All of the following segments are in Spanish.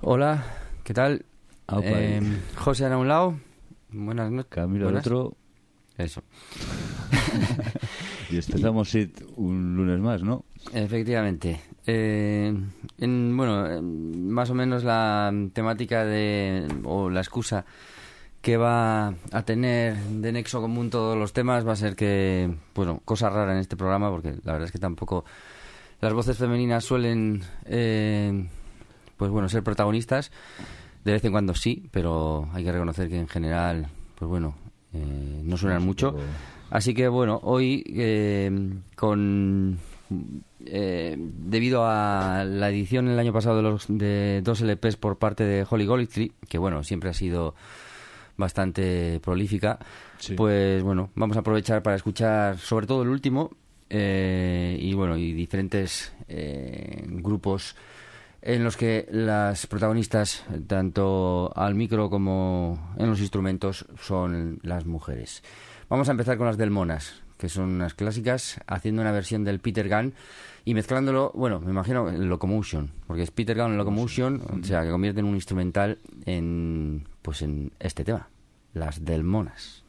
Hola, ¿qué tal? Aupa. José a un lado. Buenas noches. Camilo al otro. Eso. Y empezamos un lunes más, ¿no? Efectivamente. Más o menos la temática o la excusa que va a tener de nexo común todos los temas va a ser que, bueno, cosa rara en este programa, porque la verdad es que tampoco las voces femeninas suelen, ser protagonistas. De vez en cuando sí, pero hay que reconocer que en general, no suenan mucho. Así que, hoy, debido a la edición el año pasado de 2 LPs por parte de Holly Golightly, que, siempre ha sido bastante prolífica, sí. Pues, vamos a aprovechar para escuchar sobre todo el último y diferentes grupos en los que las protagonistas, tanto al micro como en los instrumentos, son las mujeres. Vamos a empezar con las Delmonas, que son unas clásicas, haciendo una versión del Peter Gunn y mezclándolo, me imagino, en Locomotion, porque es Peter Gunn en Locomotion, o sea, que convierte en un instrumental en este tema, las Delmonas.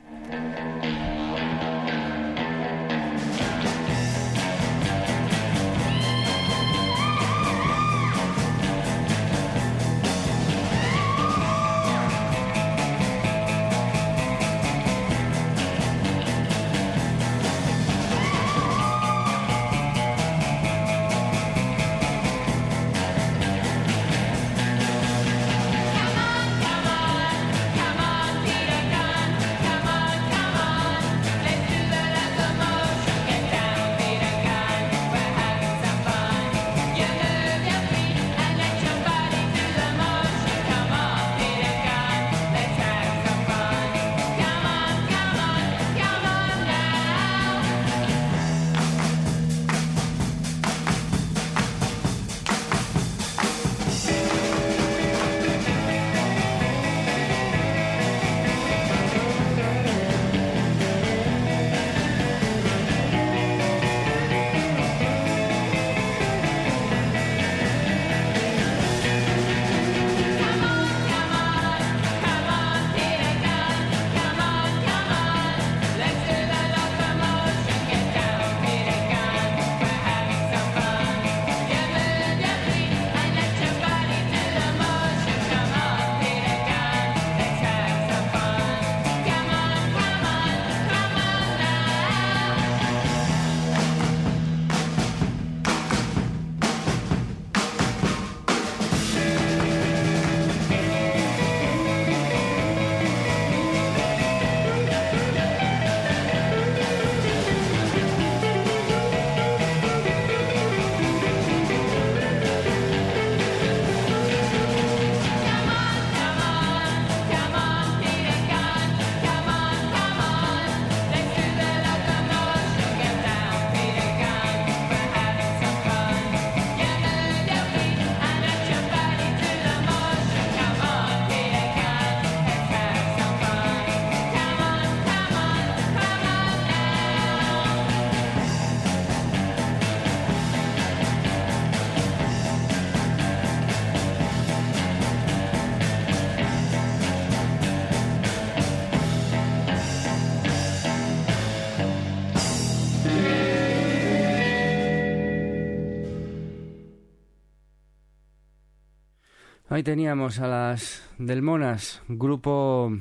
Ahí teníamos a las Delmonas, grupo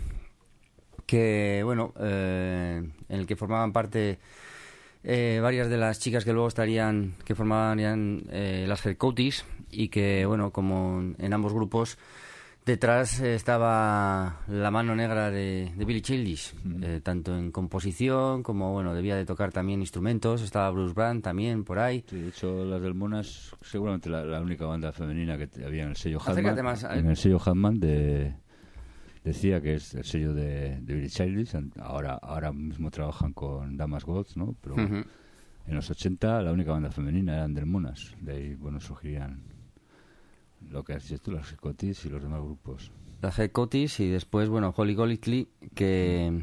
que, en el que formaban parte varias de las chicas que luego que formarían las Hellcoaties, y que, como en ambos grupos, detrás estaba la mano negra de Billy Childish, tanto en composición como, debía de tocar también instrumentos. Estaba Bruce Brand también por ahí. Sí, de hecho, las Delmonas, seguramente la única banda femenina que había en el sello Acércate Hartman. más. En el sello Hartman decía que es el sello de Billy Childish. Ahora mismo trabajan con Damas Gods, ¿no? Pero en los 80 la única banda femenina eran Delmonas. De ahí, surgirían lo que has dicho tú, las Hellcoaties y los demás grupos. Las Hellcoaties y después, Holly Golightly, que,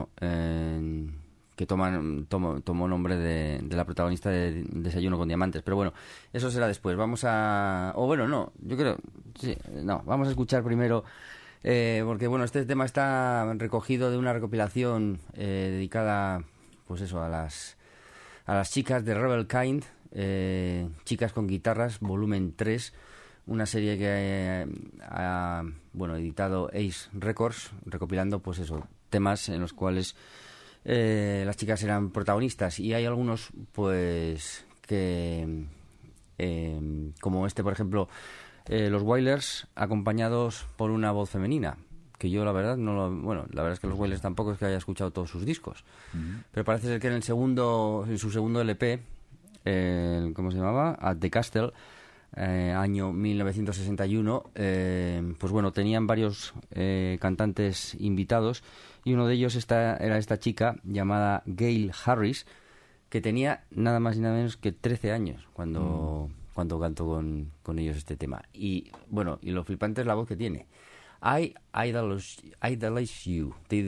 que tomó nombre de la protagonista de Desayuno con Diamantes. Pero eso será después. Vamos a... no, yo creo... Sí, no, vamos a escuchar primero, porque bueno, este tema está recogido de una recopilación dedicada, pues eso, a las chicas de Rebel Kind, Chicas con Guitarras, volumen 3, una serie que ha editado Ace Records, recopilando, pues eso, temas en los cuales las chicas eran protagonistas, y hay algunos, pues, que como este, por ejemplo, los Wailers, acompañados por una voz femenina, que yo la verdad la verdad es que los Wailers tampoco es que haya escuchado todos sus discos, pero parece ser que en su segundo LP, ¿cómo se llamaba? At the Castle, año 1961, pues bueno, tenían varios cantantes invitados, y uno de ellos era esta chica llamada Gail Harris, que tenía nada más y nada menos que 13 años cuando cantó con ellos este tema. Y bueno, y lo flipante es la voz que tiene. I idolize you. Te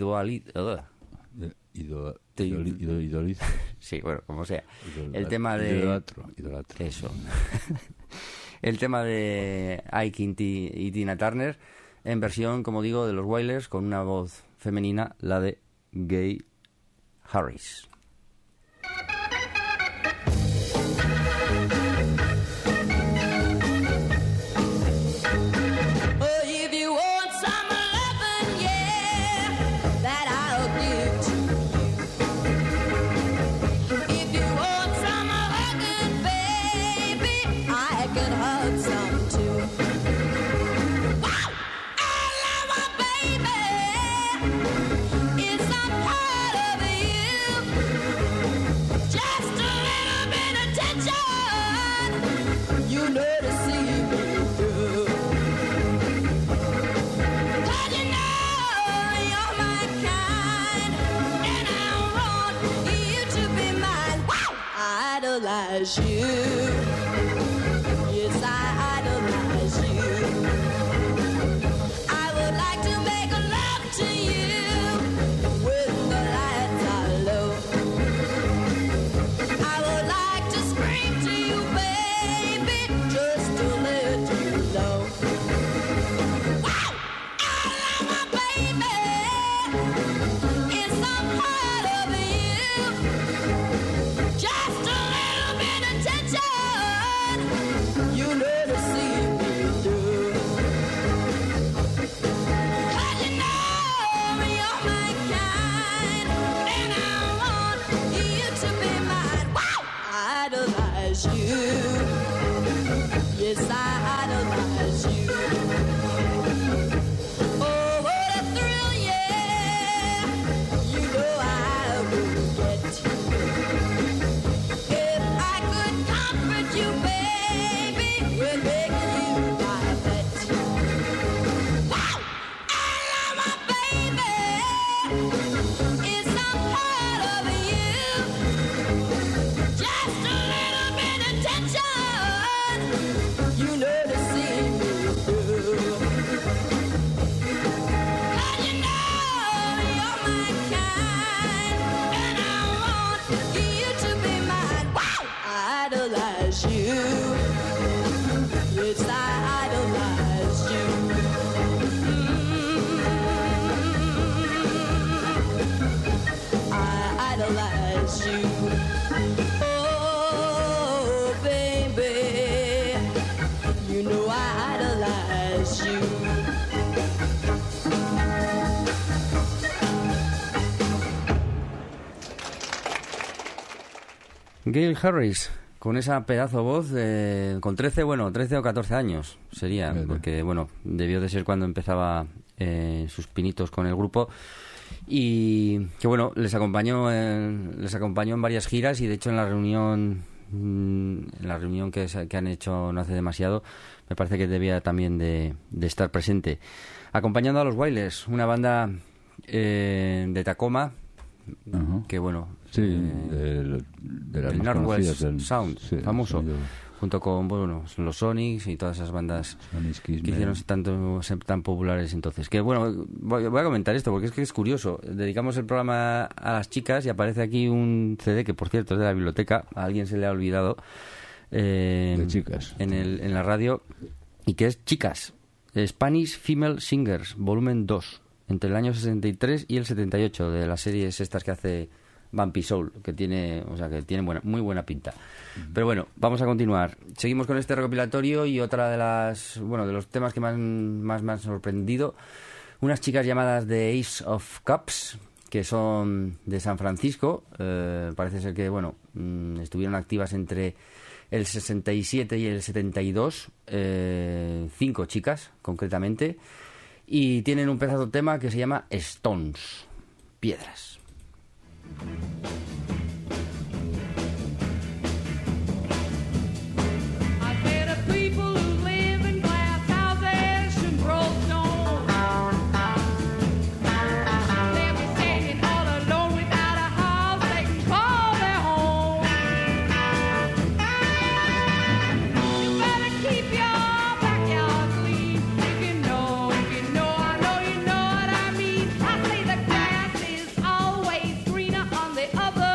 Idolizo. Sí, bueno, como sea. El tema de... Idolatro. Eso. El tema de Ike y Tina Turner, en versión, como digo, de los Wailers, con una voz femenina, la de Gail Harris. Idolize you. Yes, I idolize you. I would like to make love to you with the lights are low. I would like to scream to you, baby, just to let you know. Wow, I love my baby. It's some part of you. Just a attention, you know to see me through. 'Cause you know you're my kind, and I want you to be mine. Wow, I idolize you. Yes, I idolize you. Oh, what a thrill, yeah. You know I will get. You, baby, we're making you my pet. Wow, I love my baby. It's some part of you. Just a little bit of attention. You know to see me through. 'Cause you know you're my kind, and I want you to be mine. Wow, I idolize you. Yes, I idolize you. I idolize you. Oh, baby, you know I idolize you. Gail Harris, con esa pedazo voz, con 13 o 14 años sería, porque bueno, debió de ser cuando empezaba sus pinitos con el grupo, y que bueno, les acompañó en varias giras, y de hecho en la reunión que han hecho no hace demasiado, me parece que debía también de estar presente, acompañando a los Wailers, una banda de Tacoma. Que bueno, sí, de las el más Northwest conocidas Sound, sí, famoso, junto con los Sonics y todas esas bandas que hicieron tan populares entonces. Que bueno, voy a comentar esto porque es que es curioso. Dedicamos el programa a las chicas y aparece aquí un CD que, por cierto, es de la biblioteca. A alguien se le ha olvidado de chicas en la radio, y que es Chicas. Spanish Female Singers, volumen 2, entre el año 63 y el 78, de las series estas que hace Bumpy Soul, que tiene, o sea, que tiene muy buena pinta. Pero bueno, vamos a continuar. Seguimos con este recopilatorio y otra de las, bueno, de los temas que más me han sorprendido, unas chicas llamadas The Ace of Cups, que son de San Francisco. Parece ser que, bueno, estuvieron activas entre el 67 y el 72, 5 chicas concretamente, y tienen un pedazo de tema que se llama Stones, piedras. Other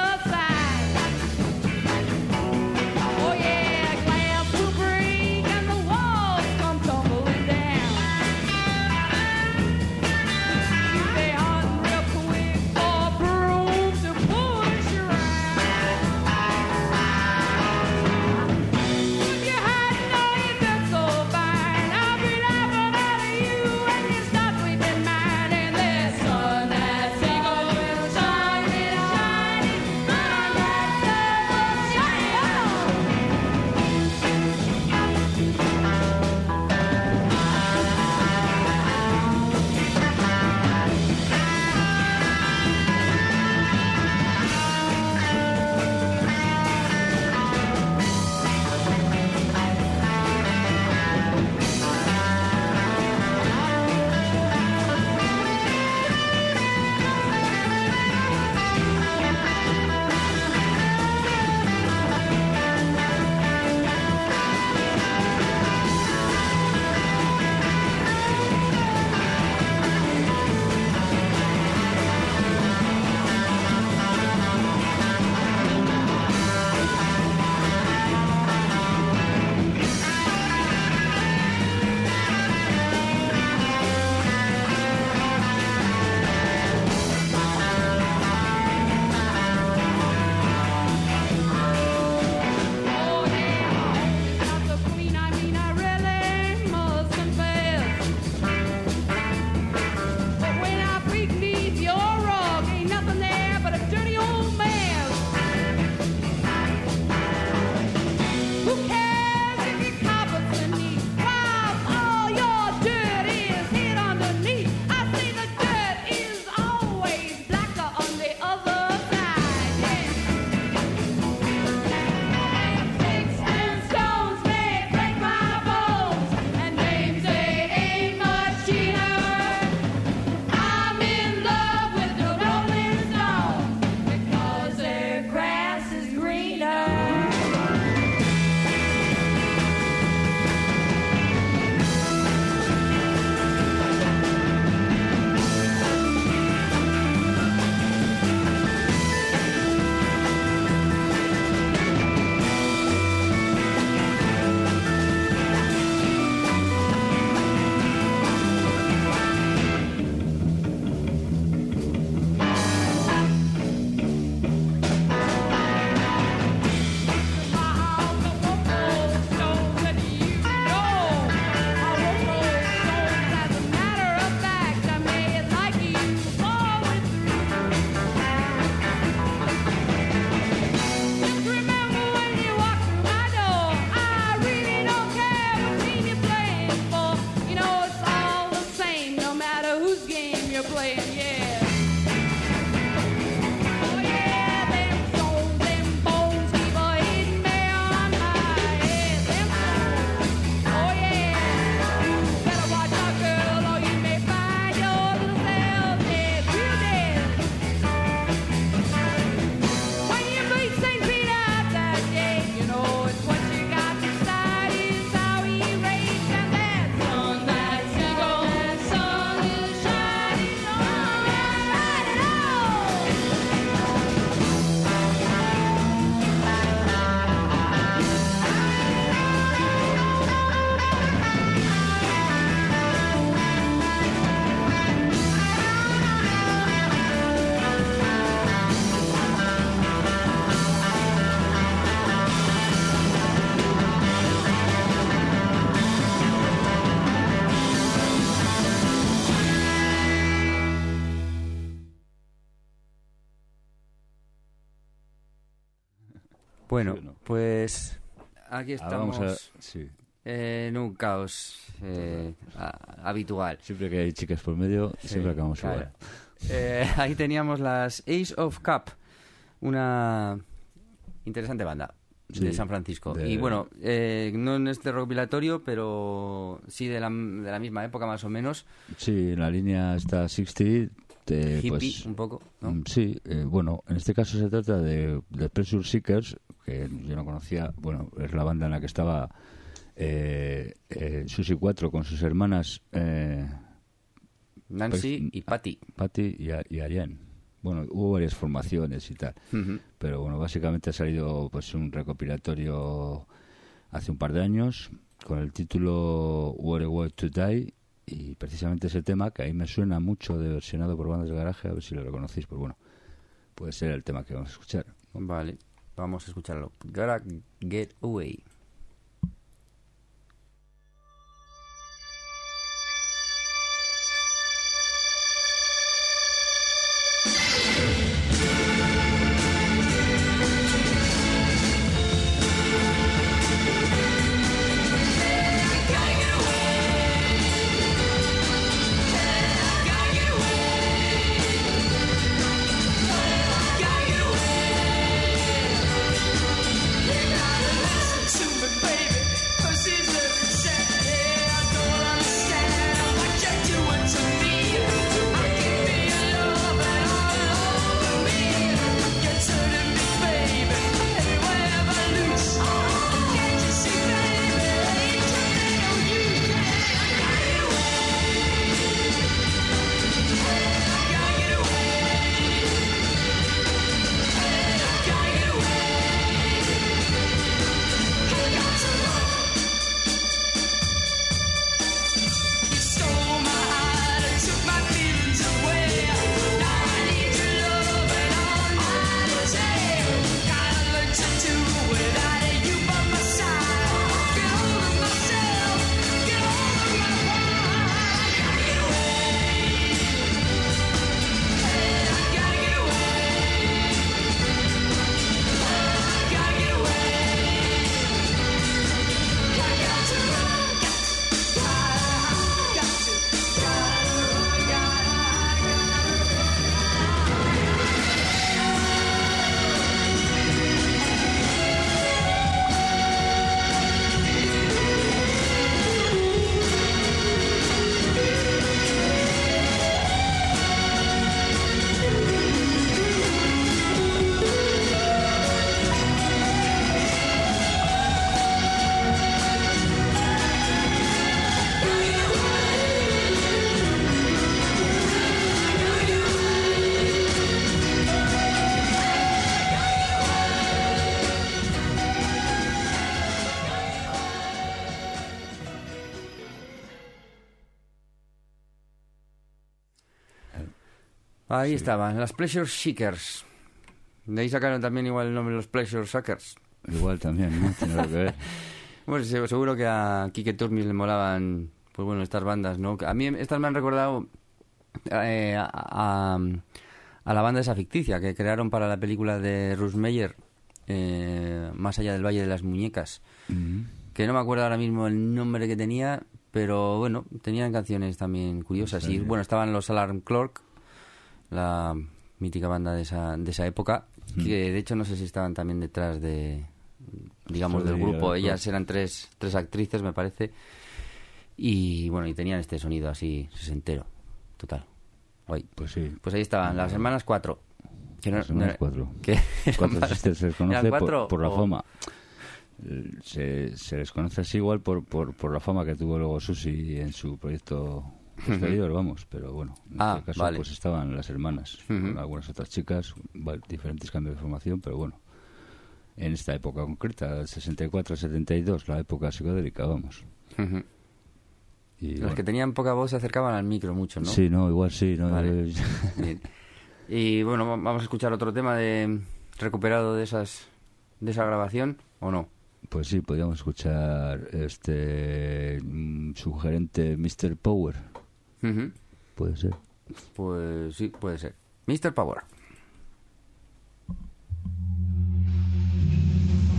Bueno, ¿Sí o no? pues aquí Ahora vamos estamos sí. en un caos habitual. Siempre que hay chicas por medio, Sí, siempre acabamos claro. igual. Ahí teníamos las Ace of Cup, una interesante banda Sí, de San Francisco. de- Y bueno, no en este recopilatorio, pero sí de la misma época más o menos. Sí, en la línea está 60. Hippie Pues, un poco, ¿no? Sí, bueno, en este caso se trata de Pleasure Seekers, que yo no conocía. Bueno, es la banda en la que estaba Susi 4 con sus hermanas Nancy pues, y Patty. Patty y Ariane. Bueno, hubo varias formaciones y tal. Ujú. Pero bueno, básicamente ha salido pues un recopilatorio hace un par de años con el título What a Way to Die, y precisamente ese tema que ahí me suena mucho de versionado por bandas de garaje, a ver si lo reconocéis, pues bueno, puede ser el tema que vamos a escuchar. Vale, vamos a escucharlo. Gotta Get Away. Ahí Sí. estaban, las Pleasure Seekers. De ahí sacaron también igual el nombre de los Pleasure Suckers. Igual también, ¿no? Tiene algo que ver. Bueno, seguro que a Quique Turmis le molaban, pues bueno, estas bandas, ¿no? A mí estas me han recordado a la banda esa ficticia que crearon para la película de Russ Meyer, Más allá del Valle de las Muñecas. Ujú. Que no me acuerdo ahora mismo el nombre que tenía, pero bueno, tenían canciones también curiosas. Y bueno, estaban los Alarm Clock, la mítica banda de esa época, que de hecho no sé si estaban también detrás de, digamos, del Sí, grupo. Alarm Ellas Clock. eran tres actrices, me parece. Y bueno, y tenían este sonido así sesentero, total. Guay. Pues sí. Pues ahí estaban, las hermanas 4. Que Las hermanas 4. que Cuatro Sisters se les conoce ¿Eran cuatro por la o- fama. Se les conoce así igual por la fama que tuvo luego Susi en su proyecto posterior, vamos, pero bueno, en este caso vale. pues estaban las hermanas con Ujú. algunas otras chicas, diferentes cambios de formación, pero bueno, en esta época concreta, 64-72, la época psicodélica, vamos. Ujú. Y Los bueno, que tenían poca voz se acercaban al micro mucho, ¿no? sí, no, igual sí, no. Vale. Bien. Y bueno, vamos a escuchar otro tema recuperado de esa grabación, ¿o no? Pues sí, podríamos escuchar este sugerente Mr. Power, Ujú. puede ser. Pues sí, puede ser. Mr. Power.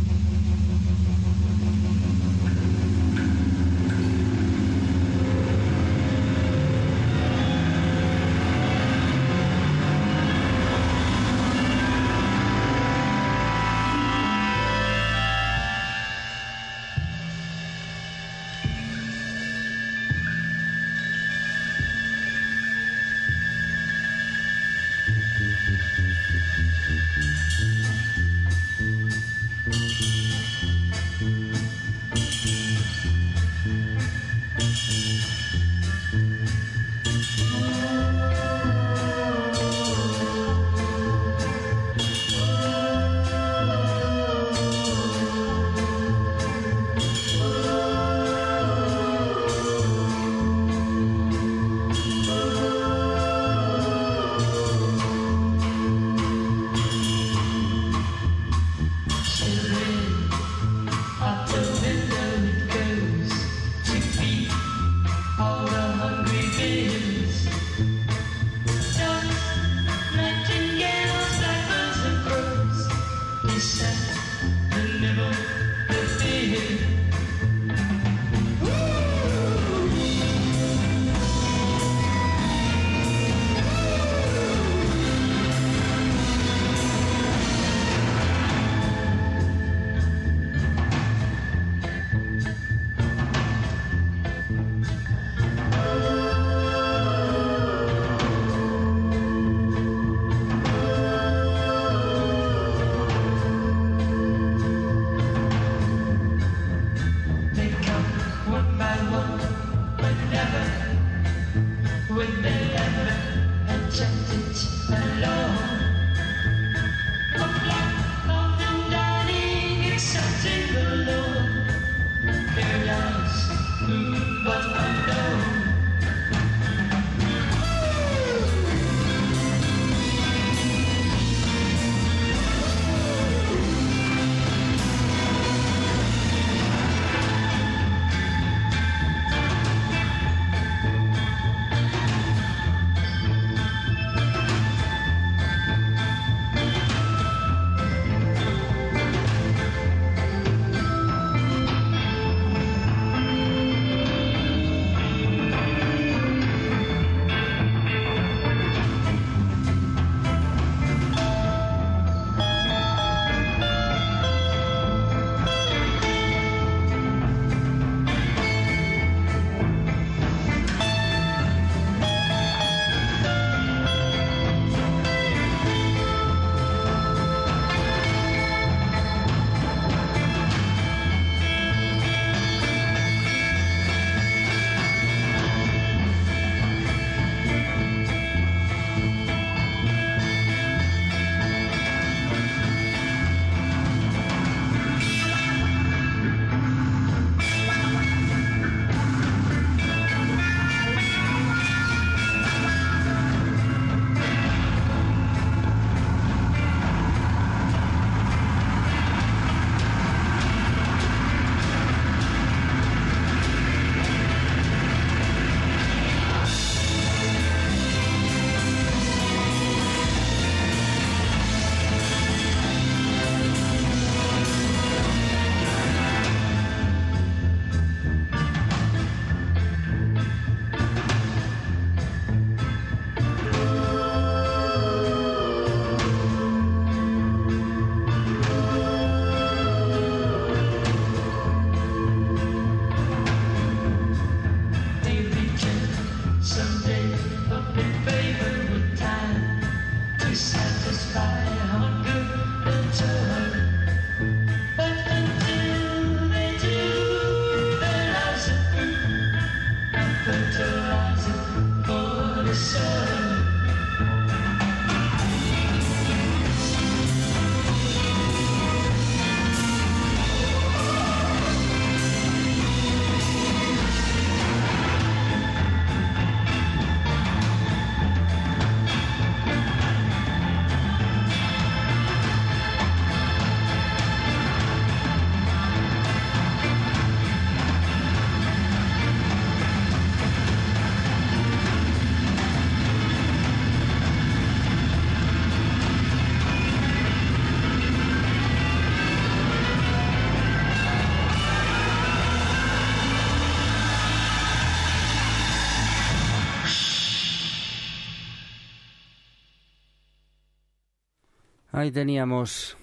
Ahí teníamos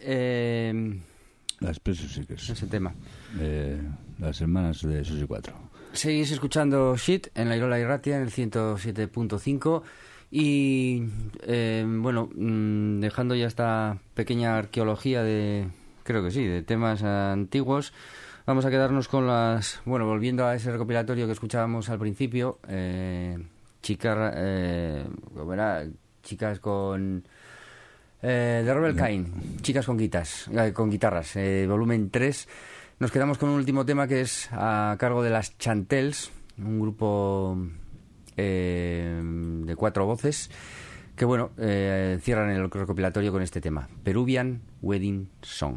las Precious Seekers, ese tema. Las hermanas de Susi 4. Seguís escuchando Shit en la Irola Irratia en el 107.5 y bueno, dejando ya esta pequeña arqueología de, creo que sí, de temas antiguos, vamos a quedarnos con las, bueno, volviendo a ese recopilatorio que escuchábamos al principio, chicas con de Rebel Cain, chicas con guitarras, volumen 3. Nos quedamos con un último tema que es a cargo de las Chantels, un grupo de 4 voces que, bueno, cierran el recopilatorio con este tema, Peruvian Wedding Song.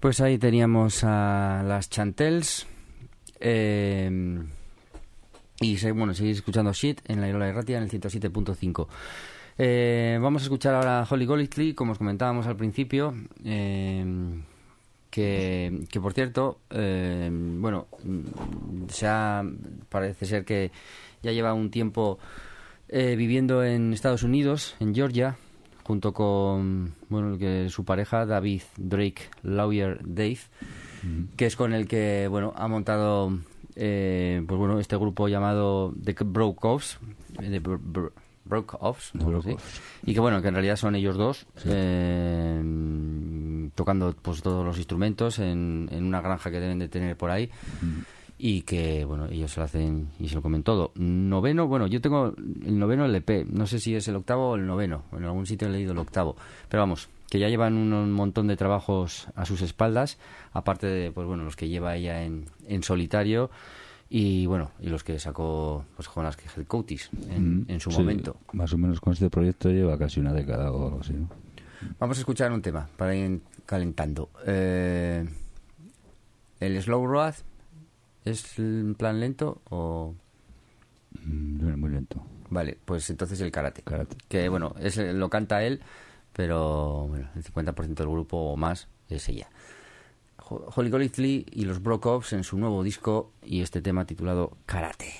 Pues ahí teníamos a las Chantels. Y seguís escuchando Shit en la Irola de Ratia en el 107.5. Vamos a escuchar ahora a Holly Golightly, como os comentábamos al principio. Que por cierto, parece ser que ya lleva un tiempo viviendo en Estados Unidos, en Georgia, junto con su pareja David Drake Lawyer Dave, que es con el que ha montado este grupo llamado The Broke Offs, y que que en realidad son ellos dos, sí, tocando pues todos los instrumentos en una granja que deben de tener por ahí. Y que, ellos se lo hacen y se lo comen todo. Noveno, yo tengo el noveno LP. No sé si es el octavo o el noveno. En algún sitio he leído el octavo. Pero vamos, que ya llevan un montón de trabajos a sus espaldas. Aparte de, los que lleva ella en solitario. Y, y los que sacó con las Headcoaties en su momento. Más o menos con este proyecto lleva casi una década o algo así, ¿no? Vamos a escuchar un tema para ir calentando. El Slow Road. ¿Es en plan lento o...? Muy lento. Vale, pues entonces el Karate. Que, lo canta él, pero el 50% del grupo o más es ella. Holly Golightly y los Broke Offs en su nuevo disco y este tema titulado Karate.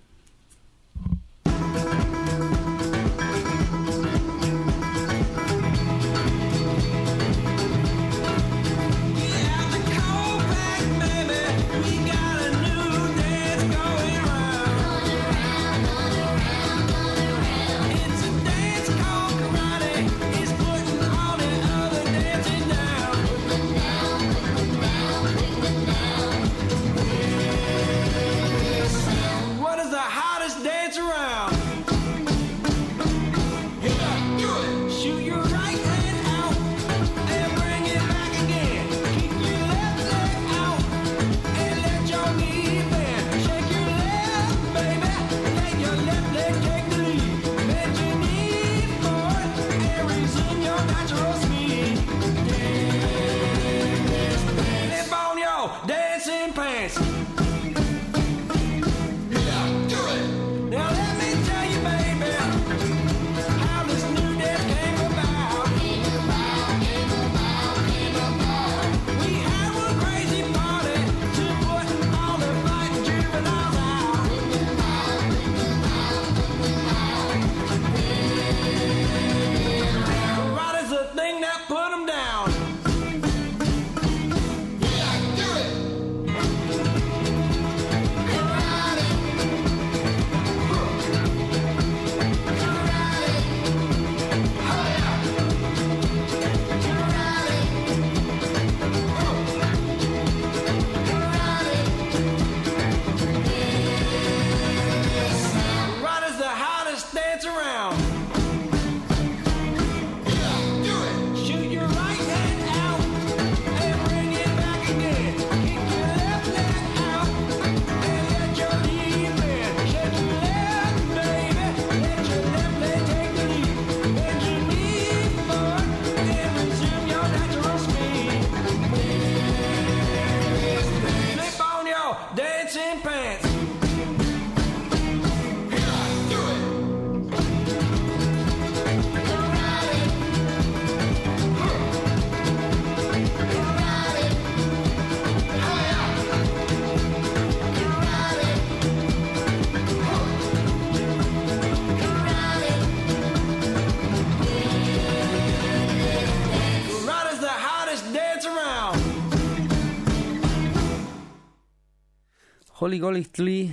Holly Golightly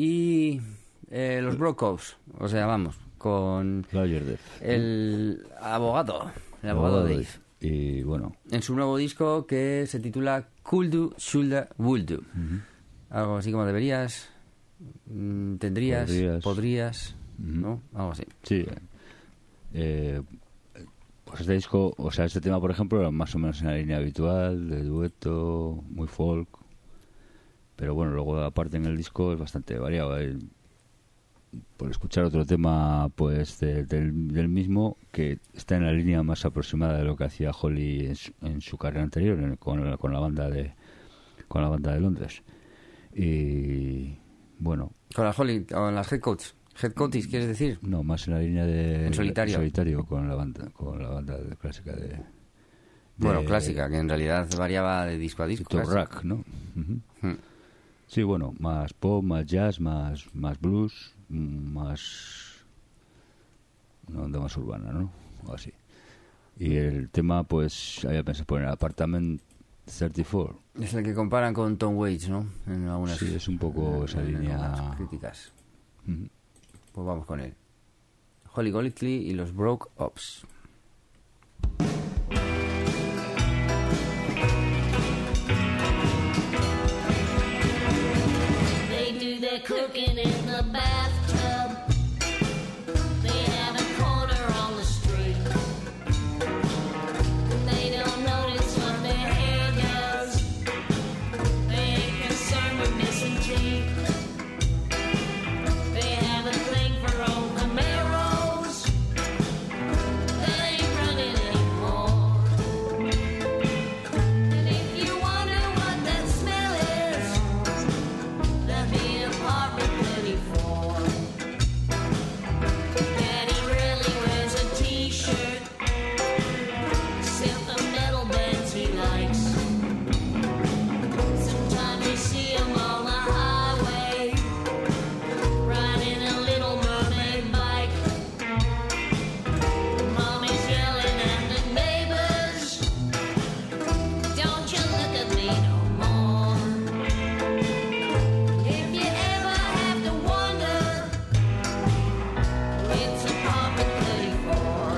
y los Broke Offs, o sea, con el abogado Dave. Y en su nuevo disco que se titula Could Do, Shoulda, Will Do. Algo así como deberías, tendrías, podrías, ¿no? Algo así. Sí. Pues este disco, este tema, por ejemplo, era más o menos en la línea habitual, de dueto, muy folk. Pero luego aparte en el disco es bastante variado. Hay por escuchar otro tema pues del mismo, que está en la línea más aproximada de lo que hacía Holly en su carrera anterior con la banda de Londres. Y bueno, Con la Holly, con las Headcoats. Headcoats, ¿quieres decir? no, más en la línea de En solitario. con la banda clásica de Bueno, clásica, que en realidad variaba de disco a disco. Top clásica. Rack, ¿no? Ujú. Hmm. Sí, bueno, más pop, más jazz, más blues, más una onda más urbana, ¿no? O así. Y el tema, pues, había pensado poner Apartment 34. Es el que comparan con Tom Waits, ¿no? En algunas, Sí, es un poco esa en línea. algunas críticas. Ujú. Pues vamos con él. Holly Golightly y los Broke Ups. They do their cooking in the bathtub. They have a corner on the street. They don't notice what their hair does. They ain't concerned with missing teeth. They have a thing for old Camaros. They ain't running anymore. And if you wonder what that smell is, that'd be apartment 34. Daddy really wears a t-shirt, except the metal bands he likes. Sometimes you see him on the highway, riding a Little Mermaid bike. Mommy's yelling at the neighbors, don't you look at me no more. If you ever have to wonder, it's apartment 34.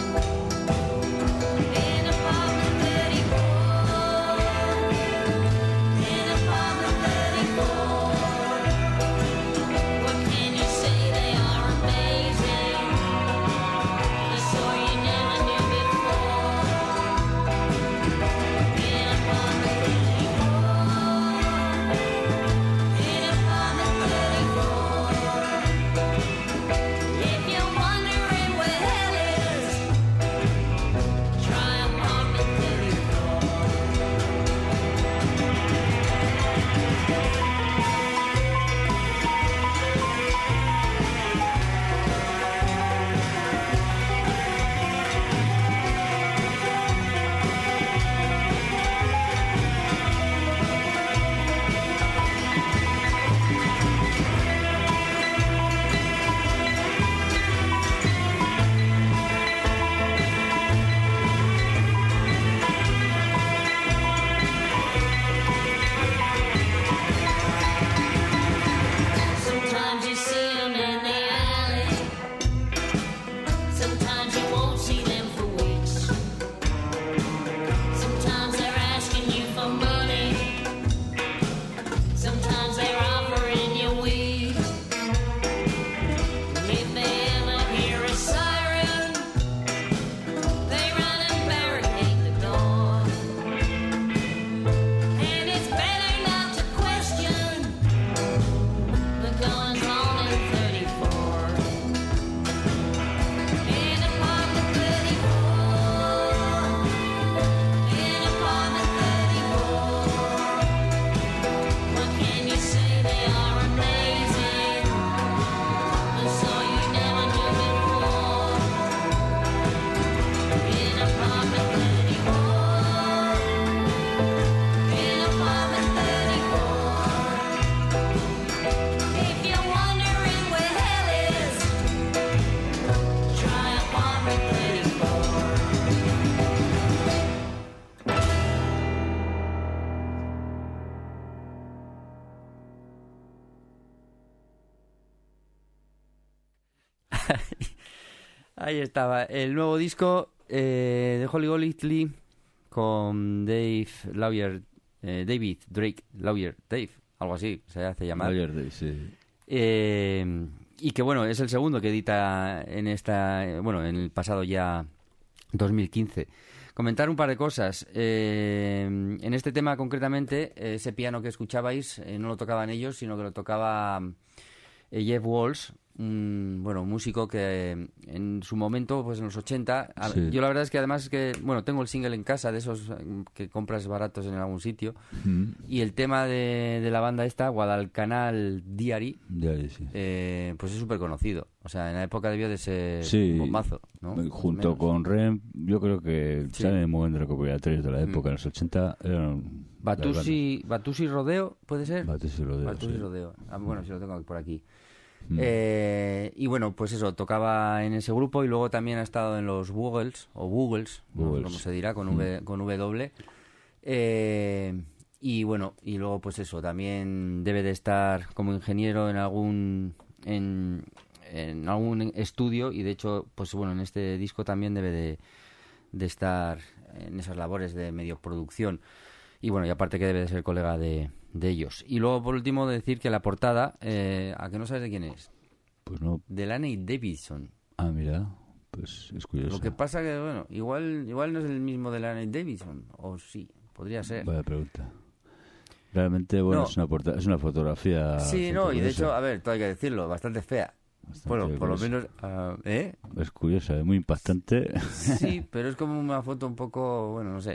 In apartment 34. In apartment 34. What can you say? They are amazing. The sort you never knew before. In apartment 34. In apartment 34. If you're wondering where hell is, try apartment 34. Sometimes you see them in the alley. Sometimes you won't see them for weeks. Sometimes they're asking you for money. Sometimes they're offering you weed. And if they ever hear a siren, they run and barricade the door. And it's better not to question the goings on in 34. In apartment 34. In apartment 34. What can you say? They are amazing. The sort you never knew before. In apartment 34. In apartment 34. If you're wondering where hell is, try apartment 34. Ahí estaba, el nuevo disco de Holly Golightly con David Drake Lawyer, Dave, algo así se hace llamar. Roger Day, sí. Y que bueno, es el segundo que edita en en el pasado ya 2015. Comentar un par de cosas. En este tema concretamente, ese piano que escuchabais no lo tocaban ellos, sino que lo tocaba Jeff Walsh, un músico que en su momento, pues en los 80, Sí. yo la verdad es que además tengo el single en casa de esos que compras baratos en algún sitio, y el tema de la banda esta, Guadalcanal Diary, Ya, sí. pues es súper conocido. O sea, en la época debió de ser Sí. un bombazo, ¿no? Junto Menos. con Rem, yo creo que Sí. salen muy buenos recopilatorios de la época. En los 80 eran... Batusi Rodeo, ¿puede ser? Batusi Rodeo, Batusi sí. Rodeo. Bueno, si lo tengo por aquí. Mm. Y bueno, pues eso, tocaba en ese grupo y luego también ha estado en los Woogles, o Woogles, no sé Woogles. cómo se dirá, con W. Y bueno, y luego pues eso, también debe de estar como ingeniero en algún estudio, y de hecho, pues bueno, en este disco también debe de estar en esas labores de medio producción. Y bueno, y aparte que debe de ser colega de ellos. Y luego, por último, decir que la portada, ¿a que no sabes de quién es? Pues no. De Laney Davidson. Ah, mira, pues es curioso. Lo que pasa que, bueno, igual no es el mismo de Laney Davidson, o sí, podría ser. Vaya pregunta. Realmente, bueno, No. es una fotografía... Sí, no, y de curiosa. hecho, a ver, todo hay que decirlo, bastante fea. Bastante Bueno, por lo curiosa. menos, ¿eh? Es curiosa, es muy impactante. Sí, pero es como una foto un poco, bueno, no sé.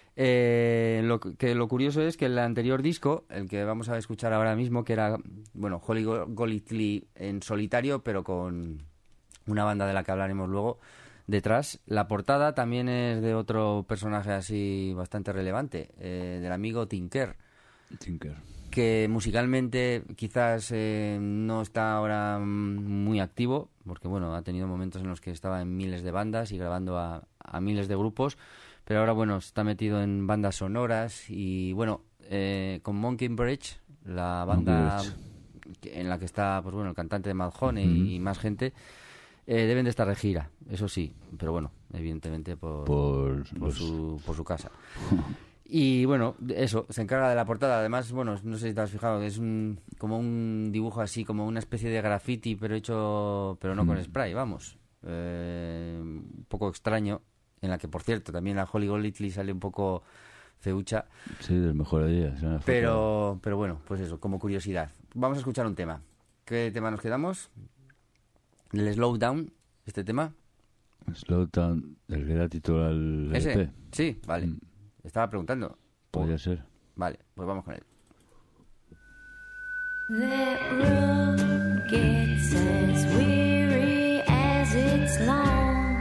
Lo curioso es que el anterior disco, el que vamos a escuchar ahora mismo, que era, bueno, Holly Golightly en solitario, pero con una banda de la que hablaremos luego detrás, la portada también es de otro personaje así bastante relevante, del amigo Tinker, Tinker. que musicalmente quizás no está ahora muy activo, porque bueno, ha tenido momentos en los que estaba en miles de bandas y grabando a miles de grupos, pero ahora bueno, está metido en bandas sonoras y bueno, con Monkey Bridge, la banda en la que está pues bueno, el cantante de Madhoney y más gente, deben de estar de gira, eso sí, pero bueno, evidentemente por su casa. Y bueno, eso, se encarga de la portada. Además, bueno, no sé si te has fijado, es como un dibujo así, como una especie de graffiti, pero no con spray, vamos. Un poco extraño, en la que, por cierto, también la Holly Golightly sale un poco feucha. Sí, del mejor de días. Pero bueno, pues eso, como curiosidad. Vamos a escuchar un tema. ¿Qué tema nos quedamos? El Slow Down, este tema. Slow Down, el que da título al ¿Ese? EP. Sí, vale. Estaba preguntando. Podría ser. Vale, pues vamos con él. That road gets as weary as it's long.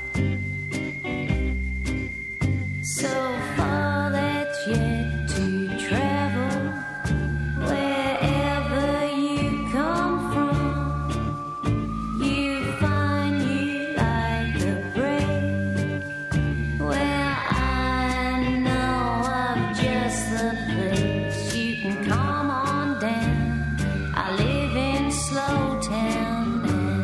So far that's yet to travel. Wherever you come from, you find you like a break. Well, I know of just the place you can come on down. I live in Slowtown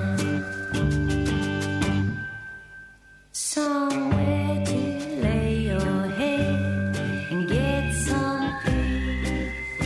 now. Somewhere to lay your head and get some peace.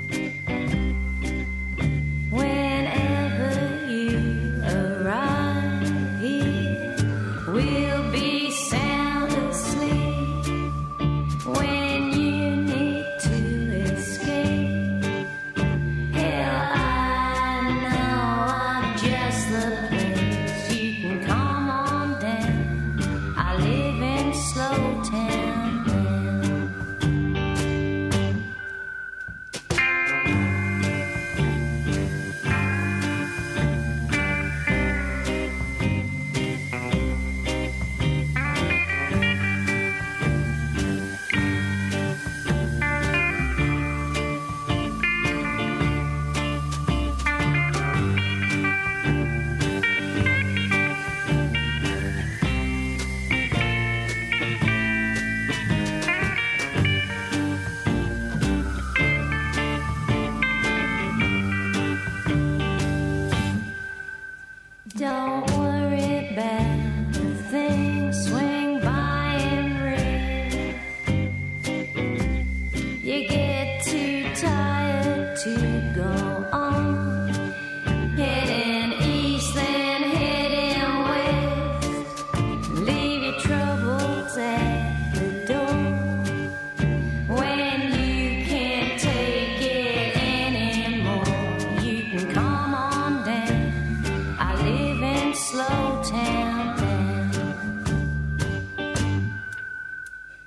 Whenever you arrive here, we'll be sound asleep. When you need to escape, hell, I know I'm just the place you can come on down. I live in Slowtown now.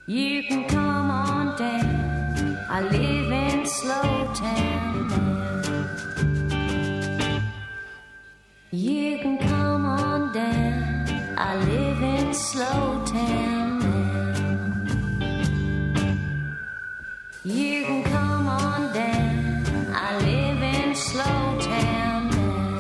You can come on down. I live in Slowtown now. You can come on down. I live in Slowtown now. You can come on down. I live in Slowtown now.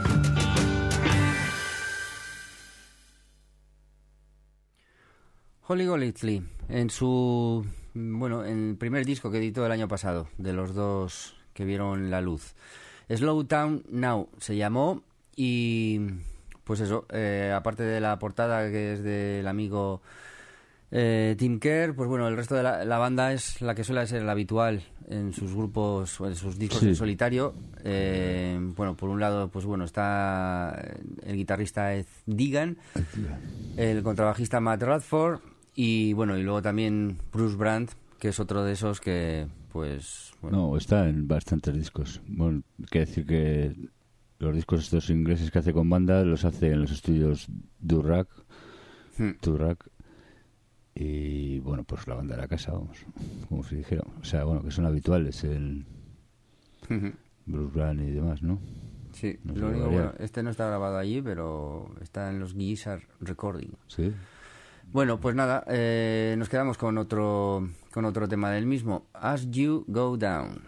Holly Golightly, en su, bueno, en el primer disco que editó el año pasado, de los dos que vieron la luz. Slow Town Now se llamó y, pues eso, aparte de la portada que es del amigo Tim Kerr, pues bueno, el resto de la banda es la que suele ser la habitual en sus grupos, en sus discos en solitario. Bueno, por un lado, pues bueno, está el guitarrista Ed Deegan, el contrabajista Matt Radford y bueno, y luego también Bruce Brandt, que es otro de esos que, pues... Bueno. No, está en bastantes discos. Bueno, quiere decir que los discos estos ingleses que hace con banda los hace en los estudios Durack. Y bueno, pues la banda de la casa, vamos, como si dijera. O sea, bueno, que son habituales el Bruce Brandt y demás, ¿no? Sí, No lo único, bueno, este no está grabado allí, pero está en los Gizzard Recording. Sí. Bueno, pues nada, nos quedamos con otro tema del mismo, As You Go Down.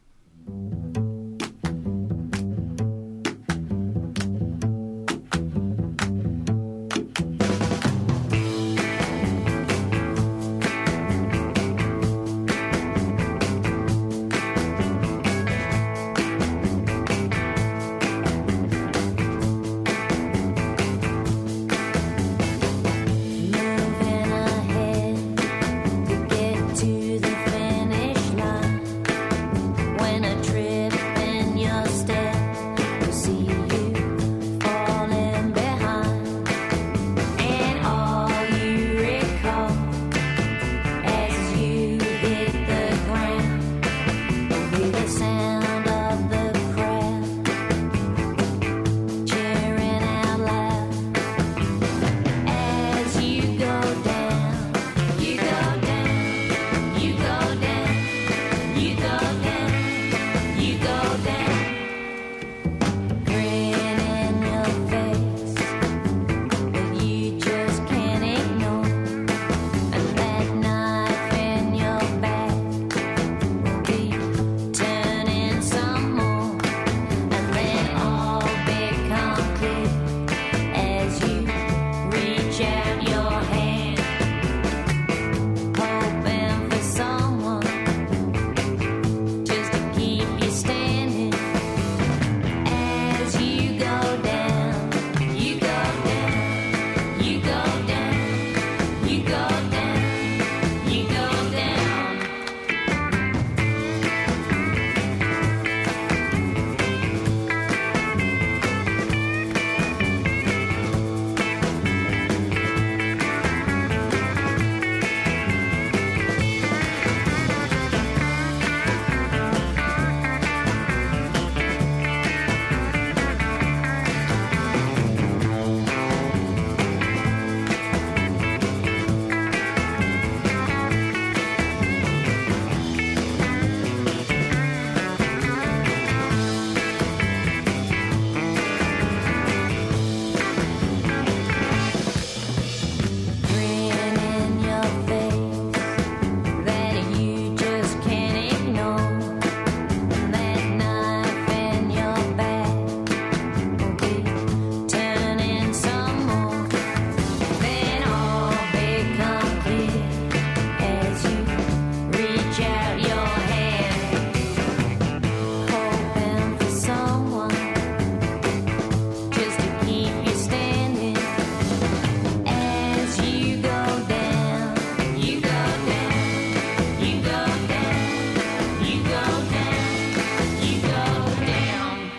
Moving ahead to get to the finish line. When I trip in your step, to see you falling behind, and all you recall as you hit the ground will be the sound of the crowd cheering out loud. As you go down, you go down, you go down, you go down, you go down. Grin in your face that you just can't ignore, and that knife in your back will be turning some more, and then all become clear as you reach out your hand, hoping for someone just to keep you standing. As you go down, you go down, you go down, you go down, you go down. Grin in your face that you just can't ignore, and that knife in your back will be turning some more. Then all become clear as you reach out your hand, hoping for someone just to keep you standing. As you go down, you go down, you go down, you go down, you go down.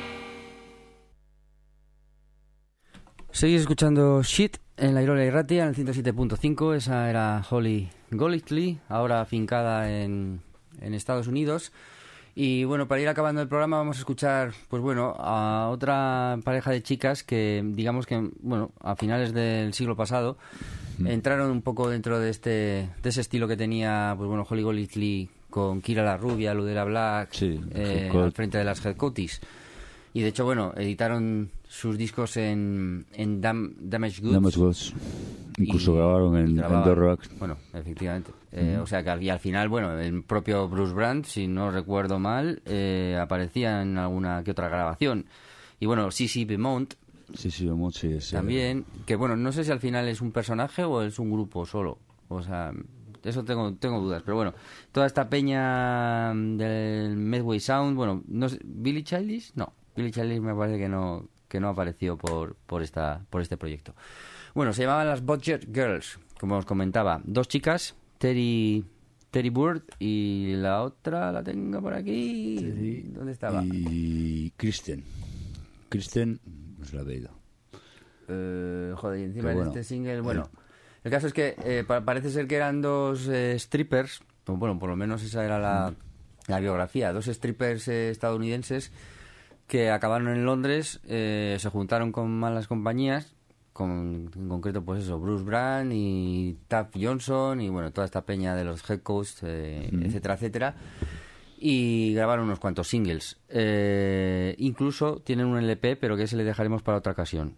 Seguís escuchando Shit en la Irola y Ratia en el 107.5. Esa era Holly Golightly, ahora afincada en Estados Unidos. Y bueno, para ir acabando el programa vamos a escuchar, pues bueno, a otra pareja de chicas que, digamos que, bueno, a finales del siglo pasado entraron un poco dentro de ese estilo que tenía, pues bueno, Holly Golightly con Kira la Rubia, Ludera Black, Sí, al frente de las Headcoaties. Y de hecho, bueno, editaron sus discos en Damaged Goods. Damaged Goods. Incluso Y grabaron en grababan. Door Rocks. Bueno, efectivamente. O sea que al final, bueno, el propio Bruce Brand, si no recuerdo mal, aparecía en alguna que otra grabación. Y bueno, C.C. Beaumont Sí, Beaumont, sí. también, que bueno, no sé si al final es un personaje o es un grupo solo. O sea, eso tengo dudas. Pero bueno, toda esta peña del Medway Sound, bueno, no sé, ¿Billy Childish? No, Billy Childish me parece que no apareció por este proyecto. Bueno, se llamaban las Budget Girls, como os comentaba. 2 chicas, Terry Bird y la otra la tengo por aquí. ¿Dónde estaba? Y Kristen, pues la he leído. Joder, y encima Pero en bueno, este single, bueno, el caso es que parece ser que eran 2 strippers, o bueno, por lo menos esa era la biografía, 2 strippers estadounidenses que acabaron en Londres, se juntaron con malas compañías, en concreto pues eso, Bruce Brand y Taff Johnson y bueno, toda esta peña de los Headcoats, etcétera, etcétera, y grabaron unos cuantos singles. Incluso tienen un LP, pero que ese le dejaremos para otra ocasión.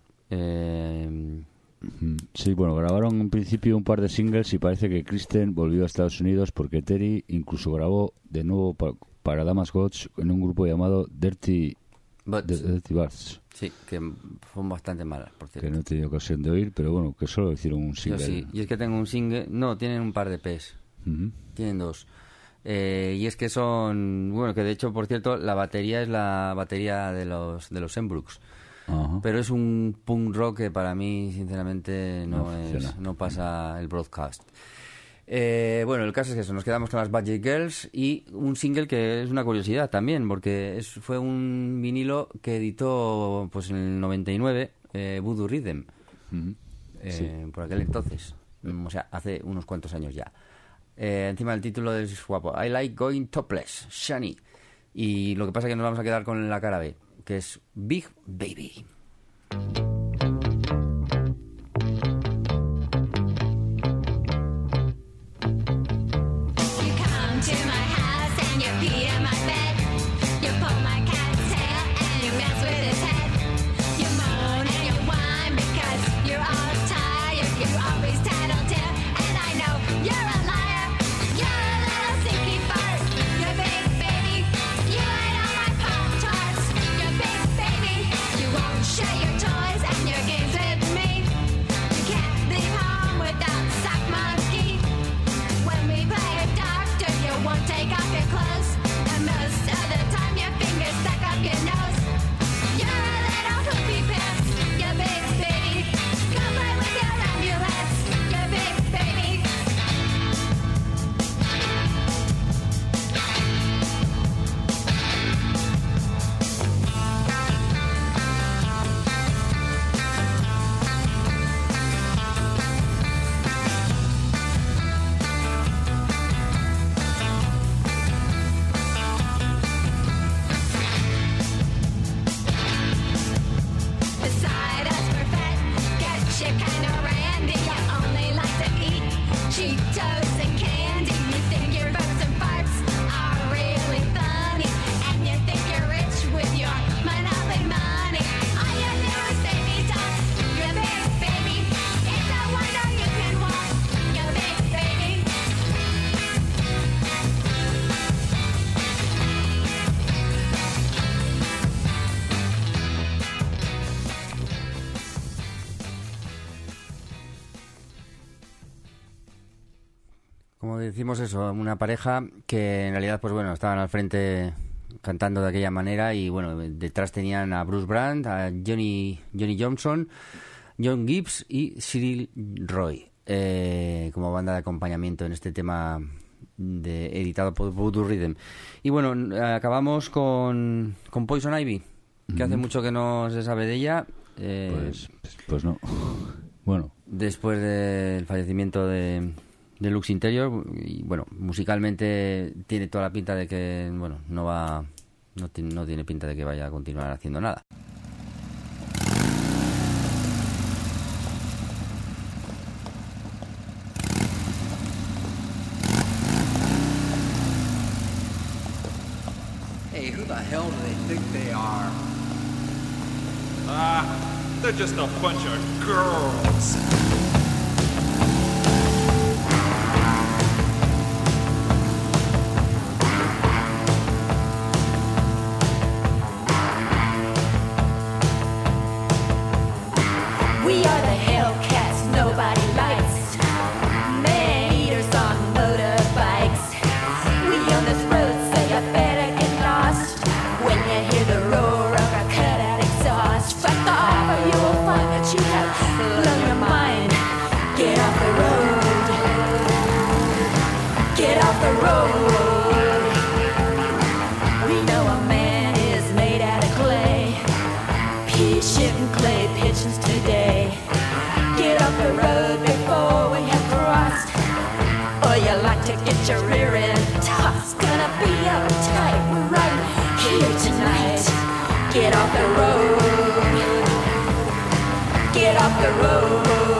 Sí, bueno, grabaron en principio un par de singles y parece que Kristen volvió a Estados Unidos porque Terry incluso grabó de nuevo para Damaged Goods en un grupo llamado Dirty Birds, Sí, que fueron bastante malas, por cierto. que no he tenido ocasión de oír, pero bueno, que solo hicieron un Yo single. sí, y es que tengo un single, no, tienen un par de Ps, Ujú. tienen 2. Y es que son, bueno, que de hecho, por cierto, la batería es la batería de los Embrooks. Ajá. Pero es un punk rock que para mí, sinceramente, No funciona. no pasa el broadcast. Bueno, el caso es que eso, nos quedamos con las Budget Girls y un single que es una curiosidad también, porque fue un vinilo que editó pues en el 99 Voodoo Rhythm, Ujú. Sí. por aquel entonces, o sea, hace unos cuantos años ya. Encima del título es guapo, I Like Going Topless, Shani. Y lo que pasa es que nos vamos a quedar con la cara B, que es Big Baby. You come to my house and you pee in my bed. You pull my cat's tail and you mess with his head. You moan and you whine because you're all tired. You always tattletale, and I know you're a liar. You're a little stinky fart. You big baby. You ate all my Pop-Tarts. You big baby. You won't share your toys and your games with me. You can't leave home without sock monkey. When we play a doctor, you won't take off your clothes. And most of the time, your fingers stuck up your nose. You're a little poopy pants, you big baby. Go play with your ambulance, you big baby. Beside us, we're fat, get you kinda randy. You only like to eat Cheetos and candy. You think your burps and farts are really funny, and you think you're rich with your Monopoly money. All you do is baby talk, you big baby. It's a wonder you can walk, you big baby. Como decimos eso, una pareja que en realidad, pues bueno, estaban al frente cantando de aquella manera y bueno, detrás tenían a Bruce Brand, a Johnny Johnson, John Gibbs y Cyril Roy como banda de acompañamiento en este tema editado por Voodoo Rhythm. Y bueno, acabamos con Poison Ivy, que hace mucho que no se sabe de ella. Pues no. Bueno, Después del fallecimiento de Lux Interior, y bueno, musicalmente tiene toda la pinta de que bueno, no tiene pinta de que vaya a continuar haciendo nada. Hey, who the hell do they think they are? They're just a bunch of girls. We are the Hellcats nobody likes. Man-eaters on motorbikes. We on this road, so you better get lost. When you hear the roar of a cut-out exhaust, fuck off or you will find that you have blown your mind. Get off the road. Get off the road. We know a man is made out of clay. Pea shit and clay pigeons today. Get off the road before we have crossed. Or you like to get your rear end tossed. Gonna be uptight, we're right here tonight. Get off the road. Get off the road.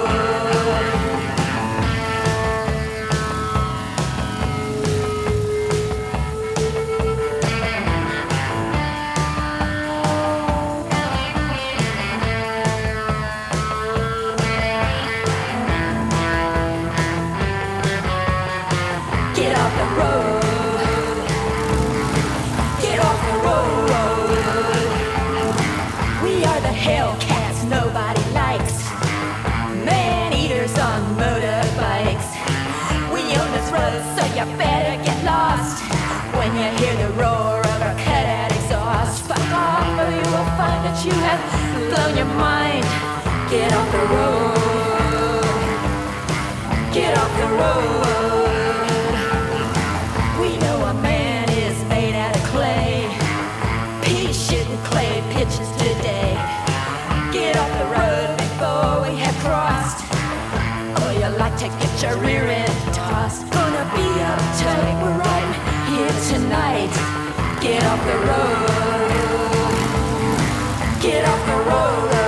Get off the road. Get off the road. We are the Hellcats nobody likes. Man-eaters on motorbikes. We own this road, so you better get lost. When you hear the roar of a cut-out exhaust, fuck off or you will find that you have blown your mind. Get off the road. Get off the road. We know a man is made out of clay. Pea shit and clay pigeons today. Get off the road before we have crossed. Or you like to get your rear end tossed. Gonna be uptight, we're right here tonight. Get off the road. Get off the road.